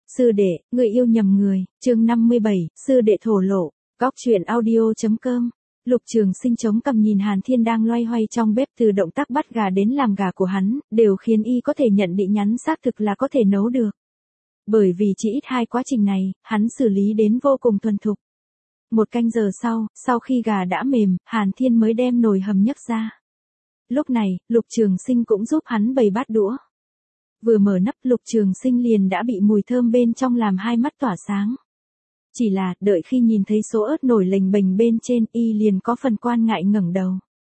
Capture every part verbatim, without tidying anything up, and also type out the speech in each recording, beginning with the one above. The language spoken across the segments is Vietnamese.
Sư đệ, người yêu nhầm người, chương năm mươi bảy, sư đệ thổ lộ, góc truyện audio.com. Lục Trường Sinh chống cằm nhìn Hàn Thiên đang loay hoay trong bếp, từ động tác bắt gà đến làm gà của hắn, đều khiến y có thể nhận định nhắn xác thực là có thể nấu được. Bởi vì chỉ ít hai quá trình này, hắn xử lý đến vô cùng thuần thục. Một canh giờ sau, sau khi gà đã mềm, Hàn Thiên mới đem nồi hầm nhấc ra. Lúc này, Lục Trường Sinh cũng giúp hắn bày bát đũa. Vừa mở nắp, Lục Trường Sinh liền đã bị mùi thơm bên trong làm hai mắt tỏa sáng. Chỉ là, đợi khi nhìn thấy số ớt nổi lềnh bềnh bên trên, y liền có phần quan ngại ngẩng đầu.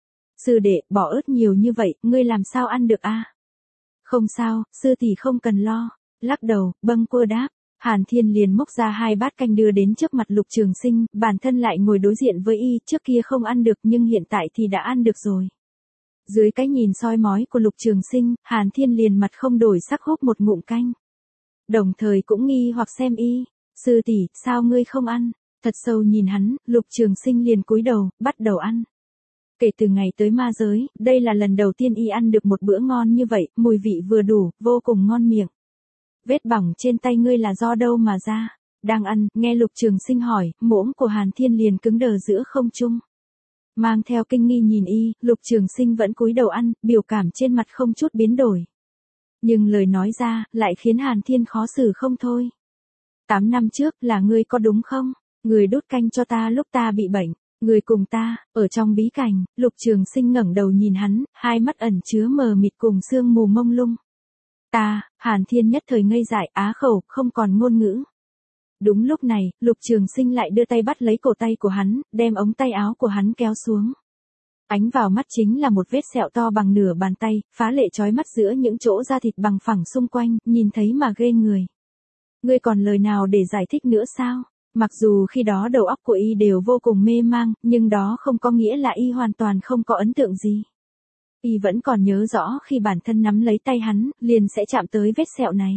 Sư đệ, bỏ ớt nhiều như vậy, ngươi làm sao ăn được a? Không sao, sư tỷ không cần lo. Lắc đầu, bâng quơ đáp. Hàn Thiên liền móc ra hai bát canh đưa đến trước mặt Lục Trường Sinh, bản thân lại ngồi đối diện với y, trước kia không ăn được nhưng hiện tại thì đã ăn được rồi. Dưới cái nhìn soi mói của Lục Trường Sinh, Hàn Thiên liền mặt không đổi sắc húp một ngụm canh. Đồng thời cũng nghi hoặc xem y, sư tỷ, sao ngươi không ăn? Thật sâu nhìn hắn, Lục Trường Sinh liền cúi đầu, bắt đầu ăn. Kể từ ngày tới ma giới, đây là lần đầu tiên y ăn được một bữa ngon như vậy, mùi vị vừa đủ, vô cùng ngon miệng. Vết bỏng trên tay ngươi là do đâu mà ra? Đang ăn, nghe Lục Trường Sinh hỏi, muỗng của Hàn Thiên liền cứng đờ giữa không trung. Mang theo kinh nghi nhìn y, Lục Trường Sinh vẫn cúi đầu ăn, biểu cảm trên mặt không chút biến đổi. Nhưng lời nói ra, lại khiến Hàn Thiên khó xử không thôi. Tám năm trước, là ngươi có đúng không? Ngươi đút canh cho ta lúc ta bị bệnh. Ngươi cùng ta, ở trong bí cảnh. Lục Trường Sinh ngẩng đầu nhìn hắn, hai mắt ẩn chứa mờ mịt cùng sương mù mông lung. Ta, Hàn Thiên nhất thời ngây dại, á khẩu, không còn ngôn ngữ. Đúng lúc này, Lục Trường Sinh lại đưa tay bắt lấy cổ tay của hắn, đem ống tay áo của hắn kéo xuống. Ánh vào mắt chính là một vết sẹo to bằng nửa bàn tay, phá lệ chói mắt giữa những chỗ da thịt bằng phẳng xung quanh, nhìn thấy mà ghê người. Ngươi còn lời nào để giải thích nữa sao? Mặc dù khi đó đầu óc của y đều vô cùng mê mang, nhưng đó không có nghĩa là y hoàn toàn không có ấn tượng gì. Y vẫn còn nhớ rõ khi bản thân nắm lấy tay hắn, liền sẽ chạm tới vết sẹo này.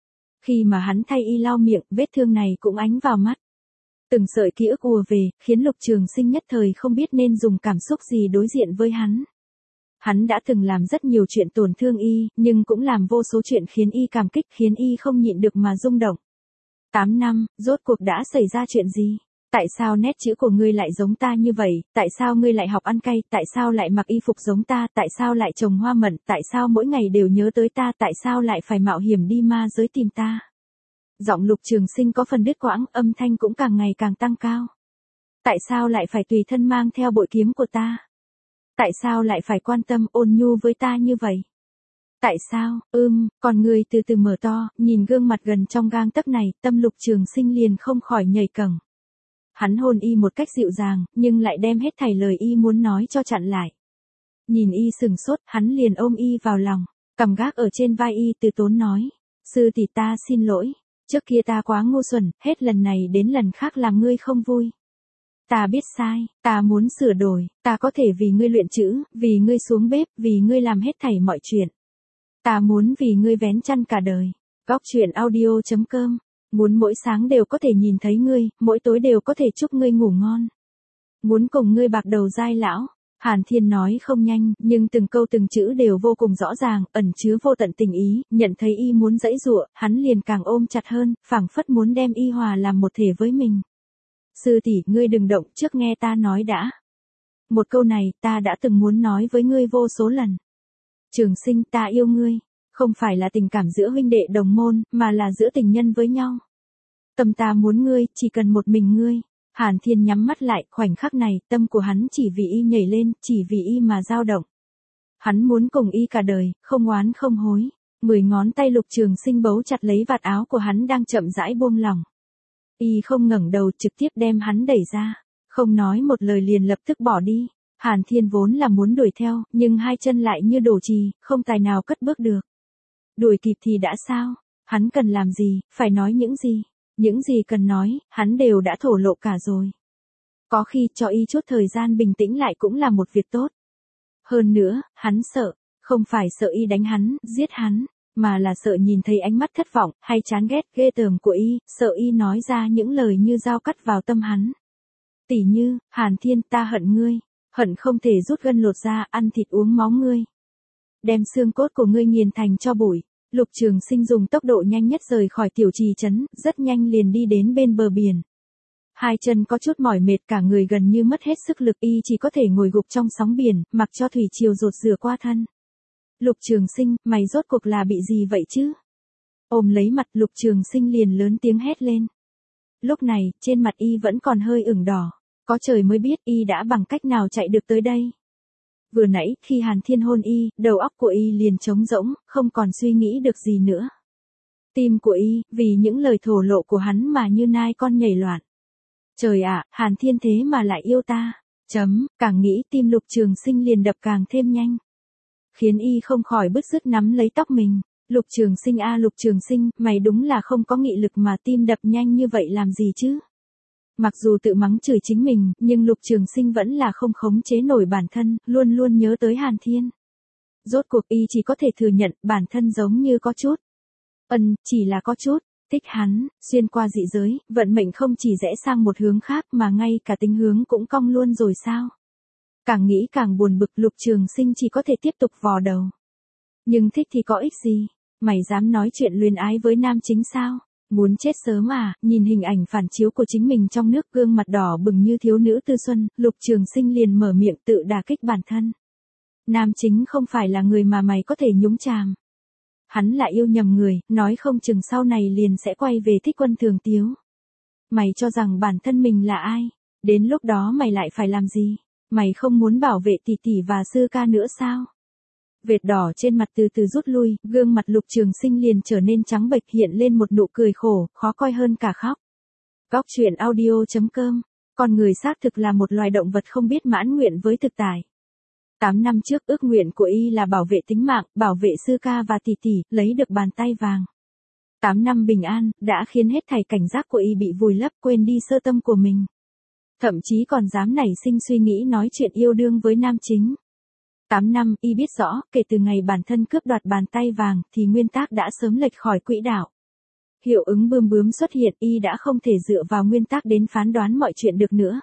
Khi mà hắn thay y lau miệng, vết thương này cũng ánh vào mắt. Từng sợi ký ức ùa về, khiến Lục Trường Sinh nhất thời không biết nên dùng cảm xúc gì đối diện với hắn. Hắn đã từng làm rất nhiều chuyện tổn thương y, nhưng cũng làm vô số chuyện khiến y cảm kích, khiến y không nhịn được mà rung động. Tám năm, rốt cuộc đã xảy ra chuyện gì? Tại sao nét chữ của ngươi lại giống ta như vậy? Tại sao ngươi lại học ăn cay? Tại sao lại mặc y phục giống ta? Tại sao lại trồng hoa mận? Tại sao mỗi ngày đều nhớ tới ta? Tại sao lại phải mạo hiểm đi ma giới tìm ta? Giọng Lục Trường Sinh có phần đứt quãng, âm thanh cũng càng ngày càng tăng cao. Tại sao lại phải tùy thân mang theo bội kiếm của ta? Tại sao lại phải quan tâm ôn nhu với ta như vậy? Tại sao, ưm, còn người từ từ mở to, nhìn gương mặt gần trong gang tấc này, tâm Lục Trường Sinh liền không khỏi nhảy cẫng. Hắn hôn y một cách dịu dàng, nhưng lại đem hết thảy lời y muốn nói cho chặn lại. Nhìn y sừng sốt, hắn liền ôm y vào lòng, cầm gác ở trên vai y từ tốn nói. Sư tỷ, ta xin lỗi, trước kia ta quá ngu xuẩn, hết lần này đến lần khác làm ngươi không vui. Ta biết sai, ta muốn sửa đổi, ta có thể vì ngươi luyện chữ, vì ngươi xuống bếp, vì ngươi làm hết thảy mọi chuyện. Ta muốn vì ngươi vén chăn cả đời. Góc truyện audio.com. Muốn mỗi sáng đều có thể nhìn thấy ngươi, mỗi tối đều có thể chúc ngươi ngủ ngon. Muốn cùng ngươi bạc đầu giai lão. Hàn Thiên nói không nhanh, nhưng từng câu từng chữ đều vô cùng rõ ràng, ẩn chứa vô tận tình ý, nhận thấy y muốn giãy giụa, hắn liền càng ôm chặt hơn, phảng phất muốn đem y hòa làm một thể với mình. Sư tỷ, ngươi đừng động, trước nghe ta nói đã. Một câu này, ta đã từng muốn nói với ngươi vô số lần. Trường Sinh, ta yêu ngươi. Không phải là tình cảm giữa huynh đệ đồng môn, mà là giữa tình nhân với nhau. Tâm ta muốn ngươi, chỉ cần một mình ngươi. Hàn Thiên nhắm mắt lại, khoảnh khắc này, tâm của hắn chỉ vì y nhảy lên, chỉ vì y mà dao động. Hắn muốn cùng y cả đời, không oán không hối. Mười ngón tay Lục Trường Sinh bấu chặt lấy vạt áo của hắn đang chậm rãi buông lỏng. Y không ngẩng đầu, trực tiếp đem hắn đẩy ra. Không nói một lời liền lập tức bỏ đi. Hàn Thiên vốn là muốn đuổi theo, nhưng hai chân lại như đổ trì, không tài nào cất bước được. Đuổi kịp thì đã sao? Hắn cần làm gì, phải nói những gì? Những gì cần nói, hắn đều đã thổ lộ cả rồi. Có khi cho y chút thời gian bình tĩnh lại cũng là một việc tốt. Hơn nữa, hắn sợ, không phải sợ y đánh hắn, giết hắn, mà là sợ nhìn thấy ánh mắt thất vọng, hay chán ghét, ghê tởm của y, sợ y nói ra những lời như dao cắt vào tâm hắn. Tỉ như, Hàn Thiên, ta hận ngươi, hận không thể rút gân lột ra, ăn thịt uống máu ngươi. Đem xương cốt của ngươi nghiền thành cho bụi. Lục Trường Sinh dùng tốc độ nhanh nhất rời khỏi tiểu trì trấn, rất nhanh liền đi đến bên bờ biển. Hai chân có chút mỏi mệt, cả người gần như mất hết sức lực, y chỉ có thể ngồi gục trong sóng biển, mặc cho thủy triều rột rửa qua thân. Lục Trường Sinh, mày rốt cuộc là bị gì vậy chứ? Ôm lấy mặt, Lục Trường Sinh liền lớn tiếng hét lên. Lúc này, trên mặt y vẫn còn hơi ửng đỏ. Có trời mới biết y đã bằng cách nào chạy được tới đây. Vừa nãy, khi Hàn Thiên hôn y, đầu óc của y liền trống rỗng, không còn suy nghĩ được gì nữa. Tim của y, vì những lời thổ lộ của hắn mà như nai con nhảy loạn. Trời ạ, Hàn Thiên thế mà lại yêu ta. Chấm, càng nghĩ tim Lục Trường Sinh liền đập càng thêm nhanh. Khiến y không khỏi bứt rứt nắm lấy tóc mình. Lục Trường Sinh a Lục Trường Sinh, mày đúng là không có nghị lực mà tim đập nhanh như vậy làm gì chứ? Mặc dù tự mắng chửi chính mình, nhưng Lục Trường Sinh vẫn là không khống chế nổi bản thân, luôn luôn nhớ tới Hàn Thiên. Rốt cuộc y chỉ có thể thừa nhận bản thân giống như có chút. Ân, chỉ là có chút, thích hắn, xuyên qua dị giới, vận mệnh không chỉ rẽ sang một hướng khác mà ngay cả tính hướng cũng cong luôn rồi sao? Càng nghĩ càng buồn bực, Lục Trường Sinh chỉ có thể tiếp tục vò đầu. Nhưng thích thì có ích gì? Mày dám nói chuyện luyến ái với nam chính sao? Muốn chết sớm à? Nhìn hình ảnh phản chiếu của chính mình trong nước, gương mặt đỏ bừng như thiếu nữ tư xuân, Lục Trường Sinh liền mở miệng tự đả kích bản thân. Nam chính không phải là người mà mày có thể nhúng chàm. Hắn lại yêu nhầm người, nói không chừng sau này liền sẽ quay về thích Quân Thường Tiếu. Mày cho rằng bản thân mình là ai? Đến lúc đó mày lại phải làm gì? Mày không muốn bảo vệ tỷ tỷ và sư ca nữa sao? Vệt đỏ trên mặt từ từ rút lui, gương mặt Lục Trường Sinh liền trở nên trắng bệch, hiện lên một nụ cười khổ, khó coi hơn cả khóc. Góc truyện audio chấm com. Con người xác thực là một loài động vật không biết mãn nguyện với thực tại. Tám năm trước, ước nguyện của y là bảo vệ tính mạng, bảo vệ sư ca và tỷ tỷ, lấy được bàn tay vàng. Tám năm bình an, đã khiến hết thảy cảnh giác của y bị vùi lấp, quên đi sơ tâm của mình. Thậm chí còn dám nảy sinh suy nghĩ nói chuyện yêu đương với nam chính. Tám năm, y biết rõ, kể từ ngày bản thân cướp đoạt bàn tay vàng, thì nguyên tắc đã sớm lệch khỏi quỹ đạo. Hiệu ứng bươm bướm xuất hiện, y đã không thể dựa vào nguyên tắc đến phán đoán mọi chuyện được nữa.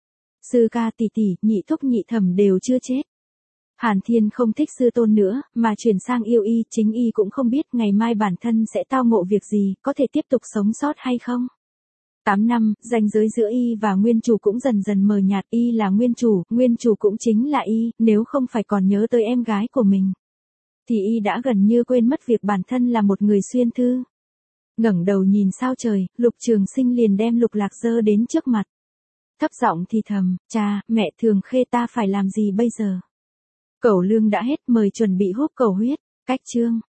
Sư ca tỷ tỷ, nhị thúc nhị thẩm đều chưa chết. Hàn Thiên không thích sư tôn nữa, mà chuyển sang yêu y, chính y cũng không biết ngày mai bản thân sẽ tao ngộ việc gì, có thể tiếp tục sống sót hay không. Tám năm, ranh giới giữa y và nguyên chủ cũng dần dần mờ nhạt, y là nguyên chủ, nguyên chủ cũng chính là y, nếu không phải còn nhớ tới em gái của mình. Thì y đã gần như quên mất việc bản thân là một người xuyên thư. Ngẩng đầu nhìn sao trời, Lục Trường Sinh liền đem Lục Lạc giơ đến trước mặt. Thấp giọng thì thầm, cha, mẹ Thường Khê ta phải làm gì bây giờ? Cẩu lương đã hết, mời chuẩn bị húp cẩu huyết, cách chương.